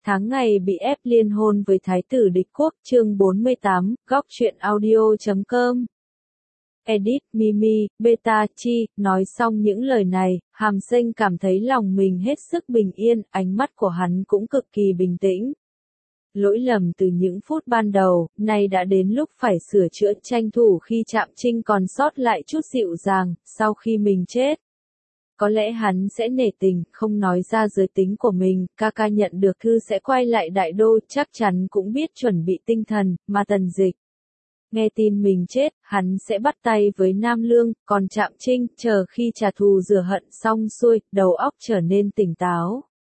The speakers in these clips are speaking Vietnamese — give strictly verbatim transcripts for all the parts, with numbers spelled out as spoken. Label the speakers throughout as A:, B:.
A: tháng ngày bị ép liên hôn với thái tử địch quốc, chương bốn mươi tám, góc truyện audio chấm com. Edit, Mimi, Beta, Chi, nói xong những lời này, Hàm Sinh cảm thấy lòng mình hết sức bình yên, ánh mắt của hắn cũng cực kỳ bình tĩnh. Lỗi lầm từ những phút ban đầu, nay đã đến lúc phải sửa chữa, tranh thủ khi Trạm Trinh còn sót lại chút dịu dàng, sau khi mình chết. Có lẽ hắn sẽ nể tình, không nói ra giới tính của mình, ca ca nhận được thư sẽ quay lại đại đô, chắc chắn cũng biết chuẩn bị tinh thần, mà Tần Dịch. Nghe tin mình chết, hắn sẽ bắt tay với Nam Lương, còn Trạm Trinh, chờ khi trả thù rửa hận xong xuôi, đầu óc trở nên tỉnh táo.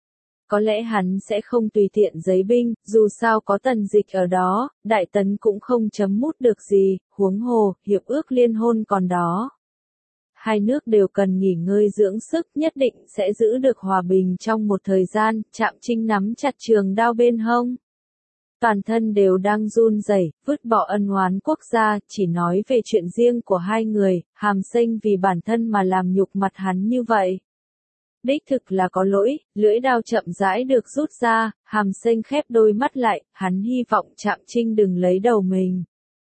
A: Có lẽ hắn sẽ không tùy tiện giấy binh, dù sao có Tần Dịch ở đó, Đại Tấn cũng không chấm mút được gì, huống hồ, hiệp ước liên hôn còn đó. Hai nước đều cần nghỉ ngơi dưỡng sức, nhất định sẽ giữ được hòa bình trong một thời gian. Trạm Trinh nắm chặt trường đao bên hông. Toàn thân đều đang run rẩy, vứt bỏ ân oán quốc gia, chỉ nói về chuyện riêng của hai người, Hàm Sinh vì bản thân mà làm nhục mặt hắn như vậy. Đích thực là có lỗi, lưỡi đao chậm rãi được rút ra, Hàm Sinh khép đôi mắt lại, hắn hy vọng Trạm Trinh đừng lấy đầu mình.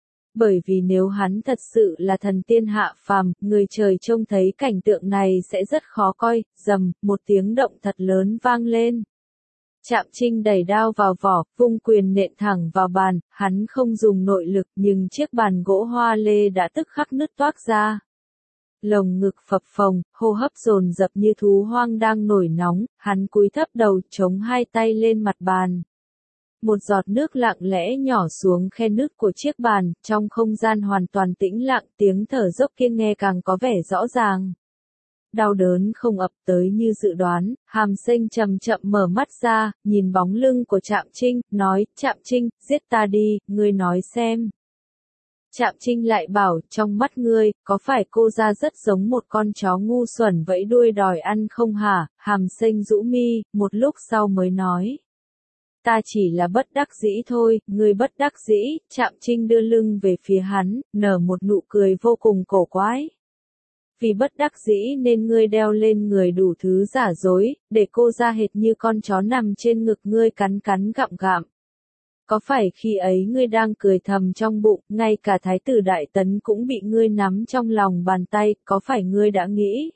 A: Bởi vì nếu hắn thật sự là thần tiên hạ phàm, người trời trông thấy cảnh tượng này sẽ rất khó coi, rầm, một tiếng động thật lớn vang lên. Trạm Trinh đẩy đao vào vỏ, vung quyền nện thẳng vào bàn, hắn không dùng nội lực nhưng chiếc bàn gỗ hoa lê đã tức khắc nứt toác ra. Lồng ngực phập phồng, hô hấp dồn dập như thú hoang đang nổi nóng, hắn cúi thấp đầu chống hai tay lên mặt bàn. Một giọt nước lặng lẽ nhỏ xuống khe nước của chiếc bàn, trong không gian hoàn toàn tĩnh lặng, tiếng thở dốc kia nghe càng có vẻ rõ ràng. Đau đớn không ập tới như dự đoán, Hàm Sinh chậm chậm mở mắt ra, nhìn bóng lưng của Trạm Trinh, nói, Trạm Trinh, giết ta đi, ngươi nói xem. Trạm Trinh lại bảo, trong mắt ngươi, có phải cô ra rất giống một con chó ngu xuẩn vẫy đuôi đòi ăn không hả? Hàm Sinh rũ mi, một lúc sau mới nói. Ta chỉ là bất đắc dĩ thôi, ngươi bất đắc dĩ. Trạm Trinh đưa lưng về phía hắn, nở một nụ cười vô cùng cổ quái. Vì bất đắc dĩ nên ngươi đeo lên người đủ thứ giả dối, để cô ra hệt như con chó nằm trên ngực ngươi cắn cắn gặm gặm. Có phải khi ấy ngươi đang cười thầm trong bụng, ngay cả Thái tử Đại Tấn cũng bị ngươi nắm trong lòng bàn tay, có phải ngươi đã nghĩ?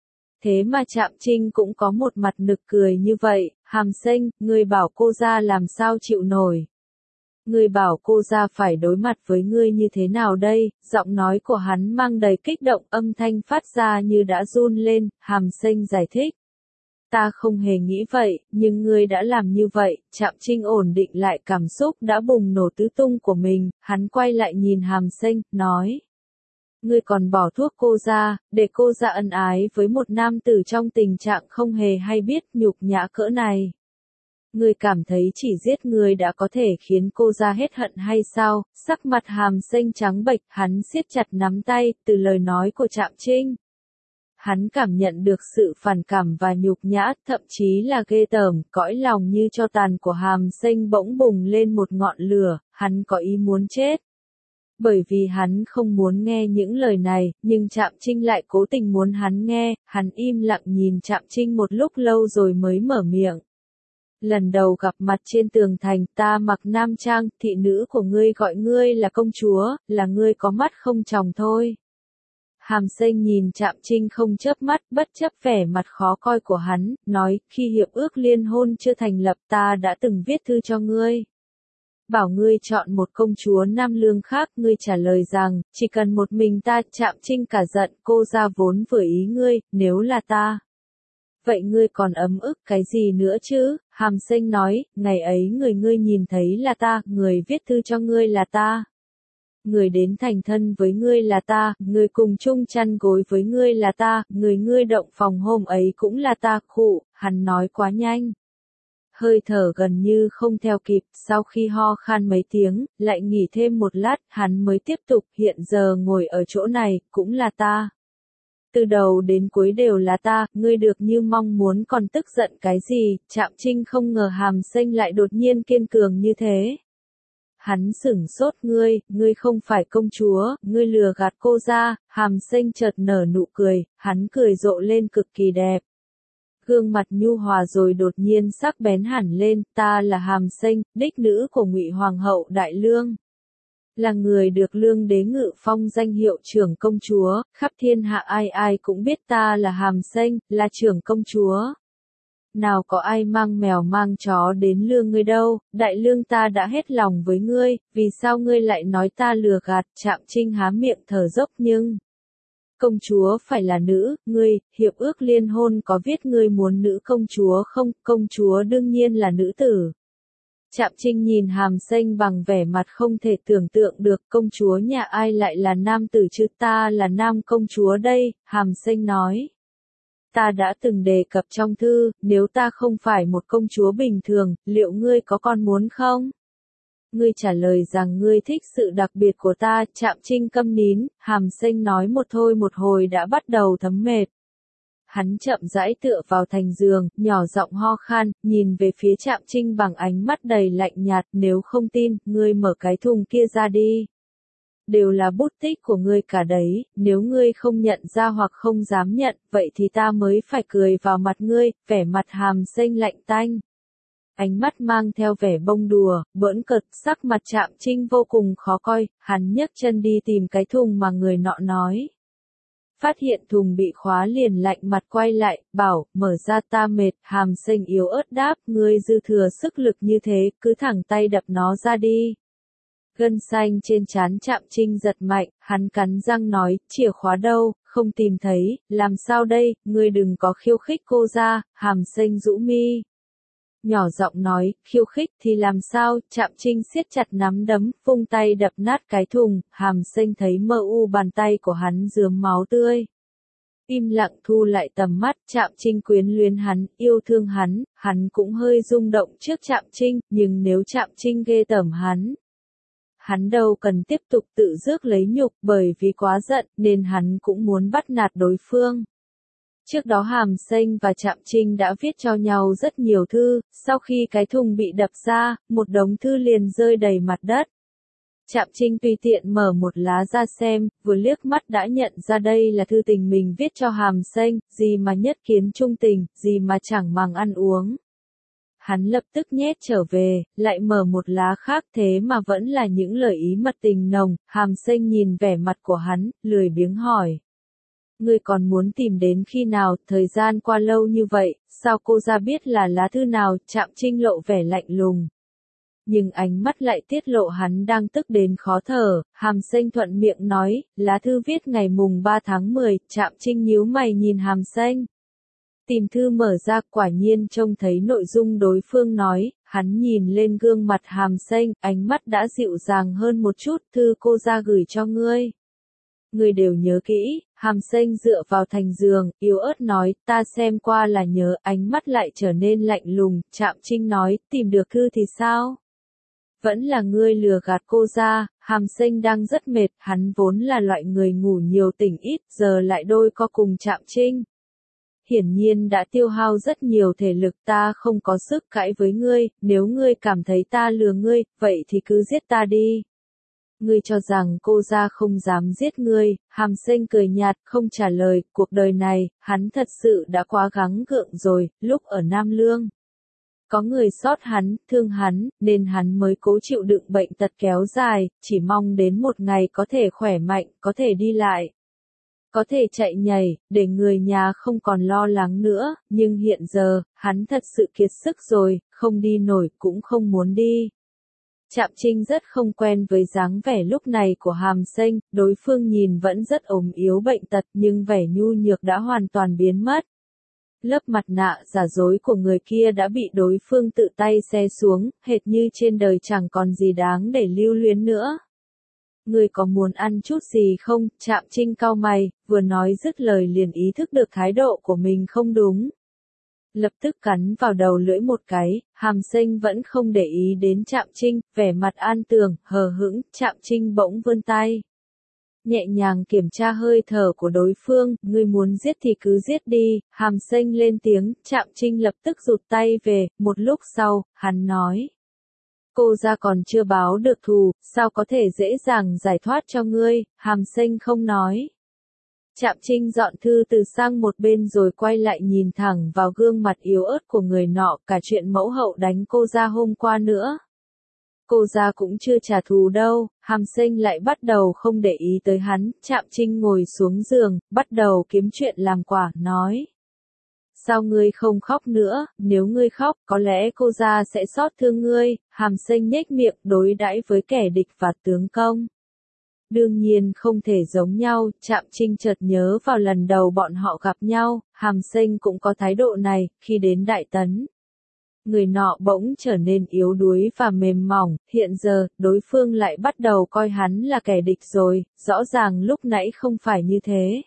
A: Thế mà Trạm Trinh cũng có một mặt nực cười như vậy, Hàm Sinh, ngươi bảo cô ra làm sao chịu nổi. Ngươi bảo cô ra phải đối mặt với ngươi như thế nào đây, giọng nói của hắn mang đầy kích động, âm thanh phát ra như đã run lên, Hàm Sinh giải thích. Ta không hề nghĩ vậy, nhưng ngươi đã làm như vậy. Trạm Trinh ổn định lại cảm xúc đã bùng nổ tứ tung của mình, hắn quay lại nhìn Hàm Sinh, nói. Ngươi còn bỏ thuốc cô ra, để cô ra ân ái với một nam tử trong tình trạng không hề hay biết nhục nhã cỡ này. Ngươi cảm thấy chỉ giết ngươi đã có thể khiến cô ra hết hận hay sao? Sắc mặt Hàm Sinh trắng bệch, hắn siết chặt nắm tay, từ lời nói của Trạm Trinh. Hắn cảm nhận được sự phản cảm và nhục nhã, thậm chí là ghê tởm, cõi lòng như tro tàn của Hàm Sinh bỗng bùng lên một ngọn lửa, hắn có ý muốn chết. Bởi vì hắn không muốn nghe những lời này, nhưng Trạm Trinh lại cố tình muốn hắn nghe, hắn im lặng nhìn Trạm Trinh một lúc lâu rồi mới mở miệng. Lần đầu gặp mặt trên tường thành, ta mặc nam trang, thị nữ của ngươi gọi ngươi là công chúa, là ngươi có mắt không tròng thôi. Hàm Sinh nhìn Trạm Trinh không chớp mắt, bất chấp vẻ mặt khó coi của hắn, nói, khi hiệp ước liên hôn chưa thành lập ta đã từng viết thư cho ngươi. Bảo ngươi chọn một công chúa Nam Lương khác, ngươi trả lời rằng, chỉ cần một mình ta. Trạm Trinh cả giận, cô ra vốn vừa ý ngươi, nếu là ta. Vậy ngươi còn ấm ức cái gì nữa chứ? Hàm Sinh nói, ngày ấy người ngươi nhìn thấy là ta, người viết thư cho ngươi là ta. Người đến thành thân với ngươi là ta, người cùng chung chăn gối với ngươi là ta, người ngươi động phòng hôm ấy cũng là ta. Khụ, hắn nói quá nhanh. Hơi thở gần như không theo kịp, sau khi ho khan mấy tiếng, lại nghỉ thêm một lát, hắn mới tiếp tục, hiện giờ ngồi ở chỗ này, cũng là ta. Từ đầu đến cuối đều là ta, ngươi được như mong muốn còn tức giận cái gì? Trạm Trinh không ngờ Hàm Sinh lại đột nhiên kiên cường như thế. Hắn sửng sốt, ngươi, ngươi không phải công chúa, ngươi lừa gạt cô ra. Hàm Sinh chợt nở nụ cười, hắn cười rộ lên cực kỳ đẹp. gương mặt nhu hòa rồi đột nhiên sắc bén hẳn lên, ta là Hàm Xanh, đích nữ của Ngụy Hoàng hậu Đại Lương. Là người được Lương đế ngự phong danh hiệu trưởng công chúa, khắp thiên hạ ai ai cũng biết ta là Hàm Xanh, là trưởng công chúa. Nào có ai mang mèo mang chó đến lương ngươi đâu, Đại Lương ta đã hết lòng với ngươi, vì sao ngươi lại nói ta lừa gạt? Trạm Trinh há miệng thở dốc nhưng... Công chúa phải là nữ, ngươi, hiệp ước liên hôn có viết ngươi muốn nữ công chúa không? Công chúa đương nhiên là nữ tử. Trạm Trinh nhìn Hàm Xanh bằng vẻ mặt không thể tưởng tượng được, công chúa nhà ai lại là nam tử chứ? Ta là nam công chúa đây, Hàm Xanh nói. Ta đã từng đề cập trong thư, nếu ta không phải một công chúa bình thường, liệu ngươi có còn muốn không? Ngươi trả lời rằng ngươi thích sự đặc biệt của ta. Trạm Trinh câm nín, Hàm Xanh nói một thôi một hồi đã bắt đầu thấm mệt. Hắn chậm rãi tựa vào thành giường, nhỏ giọng ho khan, nhìn về phía Trạm Trinh bằng ánh mắt đầy lạnh nhạt, nếu không tin, ngươi mở cái thùng kia ra đi. Đều là bút tích của ngươi cả đấy, nếu ngươi không nhận ra hoặc không dám nhận, vậy thì ta mới phải cười vào mặt ngươi. Vẻ mặt Hàm Xanh lạnh tanh. Ánh mắt mang theo vẻ bông đùa, bỡn cợt, sắc mặt Trạm Trinh vô cùng khó coi, hắn nhấc chân đi tìm cái thùng mà người nọ nói. Phát hiện thùng bị khóa liền lạnh mặt quay lại, bảo, mở ra ta mệt. Hàm Xanh yếu ớt đáp, ngươi dư thừa sức lực như thế, cứ thẳng tay đập nó ra đi. Gân xanh trên trán Trạm Trinh giật mạnh, hắn cắn răng nói, chìa khóa đâu, không tìm thấy, làm sao đây, ngươi đừng có khiêu khích cô ra. Hàm Xanh rũ mi. Nhỏ giọng nói, khiêu khích thì làm sao? Trạm Trinh siết chặt nắm đấm, vung tay đập nát cái thùng. Hàm Xanh thấy mơ u bàn tay của hắn rướm máu tươi. Im lặng thu lại tầm mắt. Trạm Trinh quyến luyến hắn, yêu thương hắn, hắn cũng hơi rung động trước Trạm Trinh, nhưng nếu Trạm Trinh ghê tởm hắn, hắn đâu cần tiếp tục tự rước lấy nhục, bởi vì quá giận nên hắn cũng muốn bắt nạt đối phương. Trước đó Hàm Xanh và Trạm Trinh đã viết cho nhau rất nhiều thư, sau khi cái thùng bị đập ra, một đống thư liền rơi đầy mặt đất. Trạm Trinh tùy tiện mở một lá ra xem, vừa liếc mắt đã nhận ra đây là thư tình mình viết cho Hàm Xanh, gì mà nhất kiến trung tình, gì mà chẳng màng ăn uống. Hắn lập tức nhét trở về, lại mở một lá khác thế mà vẫn là những lời ý mật tình nồng. Hàm Xanh nhìn vẻ mặt của hắn, lười biếng hỏi. Ngươi còn muốn tìm đến khi nào? Thời gian qua lâu như vậy, sao cô ra biết là lá thư nào? Trạm Trinh lộ vẻ lạnh lùng. Nhưng ánh mắt lại tiết lộ hắn đang tức đến khó thở. Hàm Xanh thuận miệng nói, lá thư viết ngày mùng ba tháng mười. Trạm Trinh nhíu mày nhìn Hàm Xanh. Tìm thư mở ra, quả nhiên trông thấy nội dung đối phương nói. Hắn nhìn lên gương mặt Hàm Xanh, ánh mắt đã dịu dàng hơn một chút. Thư cô ra gửi cho ngươi. Ngươi đều nhớ kỹ. Hàm Xanh dựa vào thành giường, yếu ớt nói, ta xem qua là nhớ. Ánh mắt lại trở nên lạnh lùng. Trạm Trinh nói, tìm được thư thì sao? Vẫn là ngươi lừa gạt cô ra. Hàm Xanh đang rất mệt, hắn vốn là loại người ngủ nhiều tỉnh ít, giờ lại đôi co cùng Trạm Trinh. Hiển nhiên đã tiêu hao rất nhiều thể lực, ta không có sức cãi với ngươi, nếu ngươi cảm thấy ta lừa ngươi, vậy thì cứ giết ta đi. Ngươi cho rằng cô ra không dám giết ngươi? Hàm Xanh cười nhạt, không trả lời. Cuộc đời này, hắn thật sự đã quá gắng gượng rồi. Lúc ở Nam Lương, có người sót hắn, thương hắn, nên hắn mới cố chịu đựng bệnh tật kéo dài, chỉ mong đến một ngày có thể khỏe mạnh, có thể đi lại, có thể chạy nhảy, để người nhà không còn lo lắng nữa. Nhưng hiện giờ, hắn thật sự kiệt sức rồi, không đi nổi, cũng không muốn đi. Trạm Trinh rất không quen với dáng vẻ lúc này của Hàm Xanh, đối phương nhìn vẫn rất ốm yếu bệnh tật nhưng vẻ nhu nhược đã hoàn toàn biến mất. Lớp mặt nạ giả dối của người kia đã bị đối phương tự tay xé xuống, hệt như trên đời chẳng còn gì đáng để lưu luyến nữa. Ngươi có muốn ăn chút gì không? Trạm Trinh cau mày, vừa nói dứt lời liền ý thức được thái độ của mình không đúng. Lập tức cắn vào đầu lưỡi một cái. Hàm Xanh vẫn không để ý đến Trạm Trinh, vẻ mặt an tường, hờ hững. Trạm Trinh bỗng vươn tay, nhẹ nhàng kiểm tra hơi thở của đối phương. Ngươi muốn giết thì cứ giết đi. Hàm Xanh lên tiếng. Trạm Trinh lập tức rụt tay về. Một lúc sau, hắn nói, cô ra còn chưa báo được thù, sao có thể dễ dàng giải thoát cho ngươi? Hàm Xanh không nói. Trạm Trinh dọn thư từ sang một bên rồi quay lại nhìn thẳng vào gương mặt yếu ớt của người nọ, cả chuyện mẫu hậu đánh cô ra hôm qua nữa. Cô ra cũng chưa trả thù đâu. Hàm Sinh lại bắt đầu không để ý tới hắn. Trạm Trinh ngồi xuống giường, bắt đầu kiếm chuyện làm quả, nói. Sao ngươi không khóc nữa, nếu ngươi khóc, có lẽ cô ra sẽ xót thương ngươi. Hàm Sinh nhếch miệng, đối đãi với kẻ địch và tướng công. Đương nhiên không thể giống nhau. Trạm Trinh chợt nhớ vào lần đầu bọn họ gặp nhau, Hàm Sinh cũng có thái độ này. Khi đến Đại Tấn, người nọ bỗng trở nên yếu đuối và mềm mỏng. Hiện giờ, đối phương lại bắt đầu coi hắn là kẻ địch rồi. Rõ ràng lúc nãy không phải như thế.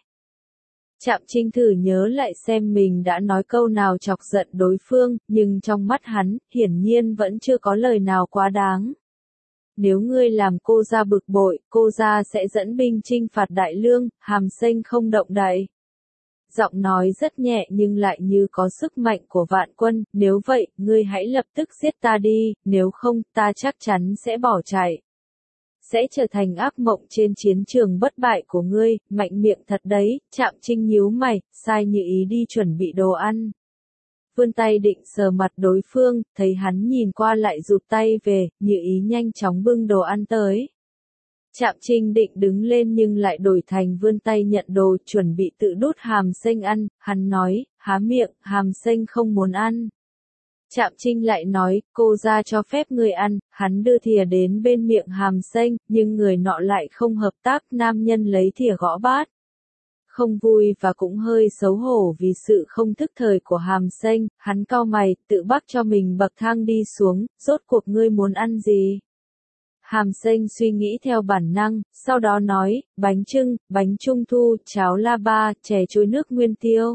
A: Trạm Trinh thử nhớ lại xem mình đã nói câu nào chọc giận đối phương, nhưng trong mắt hắn, hiển nhiên vẫn chưa có lời nào quá đáng. Nếu ngươi làm cô ra bực bội, cô ra sẽ dẫn binh chinh phạt Đại Lương. Hàm Sinh không động đậy. Giọng nói rất nhẹ nhưng lại như có sức mạnh của vạn quân. Nếu vậy, ngươi hãy lập tức giết ta đi, nếu không, ta chắc chắn sẽ bỏ chạy. Sẽ trở thành ác mộng trên chiến trường bất bại của ngươi. Mạnh miệng thật đấy. Trạm Trinh nhíu mày, sai Như Ý đi chuẩn bị đồ ăn. Vươn tay định sờ mặt đối phương, thấy hắn nhìn qua lại rụt tay về, Như Ý nhanh chóng bưng đồ ăn tới. Trạm Trinh định đứng lên nhưng lại đổi thành vươn tay nhận đồ, chuẩn bị tự đút Hàm Sinh ăn. Hắn nói, há miệng, Hàm Sinh không muốn ăn. Trạm Trinh lại nói, cô ra cho phép người ăn. Hắn đưa thìa đến bên miệng Hàm Sinh, nhưng người nọ lại không hợp tác. Nam nhân lấy thìa gõ bát. Không vui và cũng hơi xấu hổ vì sự không thức thời của Hàm Sinh. Hắn cau mày, tự bắt cho mình bậc thang đi xuống. Rốt cuộc ngươi muốn ăn gì? Hàm Sinh suy nghĩ theo bản năng, sau đó nói, bánh chưng, bánh trung thu, cháo la ba, chè trôi nước nguyên tiêu.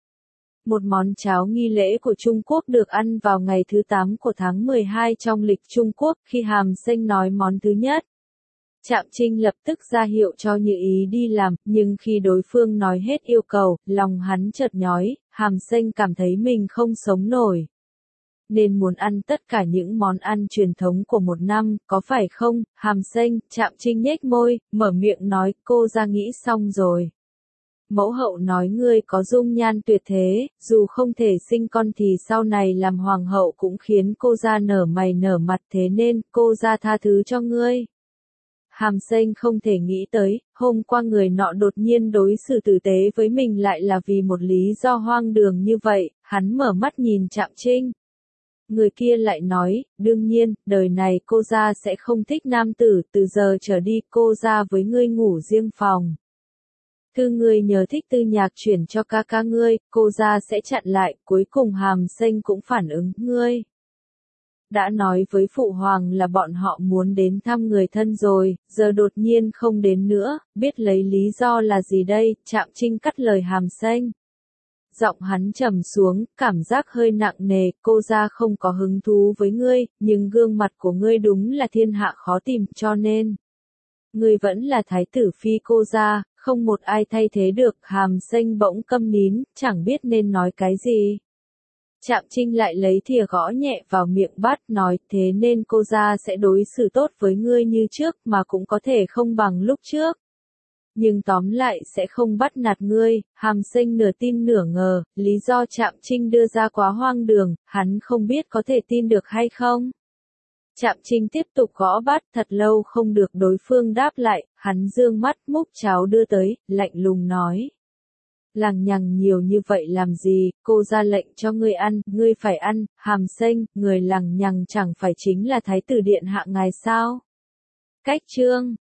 A: Một món cháo nghi lễ của Trung Quốc được ăn vào ngày thứ tám của tháng mười hai trong lịch Trung Quốc. Khi Hàm Sinh nói món thứ nhất, Trạm Trinh lập tức ra hiệu cho Như Ý đi làm, nhưng khi đối phương nói hết yêu cầu, lòng hắn chợt nhói. Hàm Sinh cảm thấy mình không sống nổi. Nên muốn ăn tất cả những món ăn truyền thống của một năm, có phải không? Hàm Sinh, Trạm Trinh nhếch môi, mở miệng nói, cô ra nghĩ xong rồi. Mẫu hậu nói ngươi có dung nhan tuyệt thế, dù không thể sinh con thì sau này làm hoàng hậu cũng khiến cô ra nở mày nở mặt, thế nên cô ra tha thứ cho ngươi. Hàm Sinh không thể nghĩ tới, hôm qua người nọ đột nhiên đối xử tử tế với mình lại là vì một lý do hoang đường như vậy. Hắn mở mắt nhìn Trạm Trinh. Người kia lại nói, đương nhiên, đời này cô ra sẽ không thích nam tử, từ giờ trở đi cô ra với ngươi ngủ riêng phòng. Thư ngươi nhờ thích tư nhạc chuyển cho ca ca ngươi, cô ra sẽ chặn lại. Cuối cùng Hàm Sinh cũng phản ứng, ngươi đã nói với phụ hoàng là bọn họ muốn đến thăm người thân rồi, giờ đột nhiên không đến nữa, biết lấy lý do là gì đây? Trạm Trinh cắt lời Hàm Sinh. Giọng hắn trầm xuống, cảm giác hơi nặng nề, cô ra không có hứng thú với ngươi, nhưng gương mặt của ngươi đúng là thiên hạ khó tìm, cho nên ngươi vẫn là thái tử phi cô ra, không một ai thay thế được. Hàm Sinh bỗng câm nín, chẳng biết nên nói cái gì. Trạm Trinh lại lấy thìa gõ nhẹ vào miệng bát, nói, thế nên cô ra sẽ đối xử tốt với ngươi như trước, mà cũng có thể không bằng lúc trước. Nhưng tóm lại sẽ không bắt nạt ngươi. Hàm Sinh nửa tin nửa ngờ, lý do Trạm Trinh đưa ra quá hoang đường, hắn không biết có thể tin được hay không. Trạm Trinh tiếp tục gõ bát, thật lâu không được đối phương đáp lại, hắn dương mắt múc cháo đưa tới, lạnh lùng nói. Lằng nhằng nhiều như vậy làm gì, cô ra lệnh cho ngươi ăn, ngươi phải ăn. Hàm Sinh, người lằng nhằng chẳng phải chính là thái tử điện hạ ngài sao? Cách chương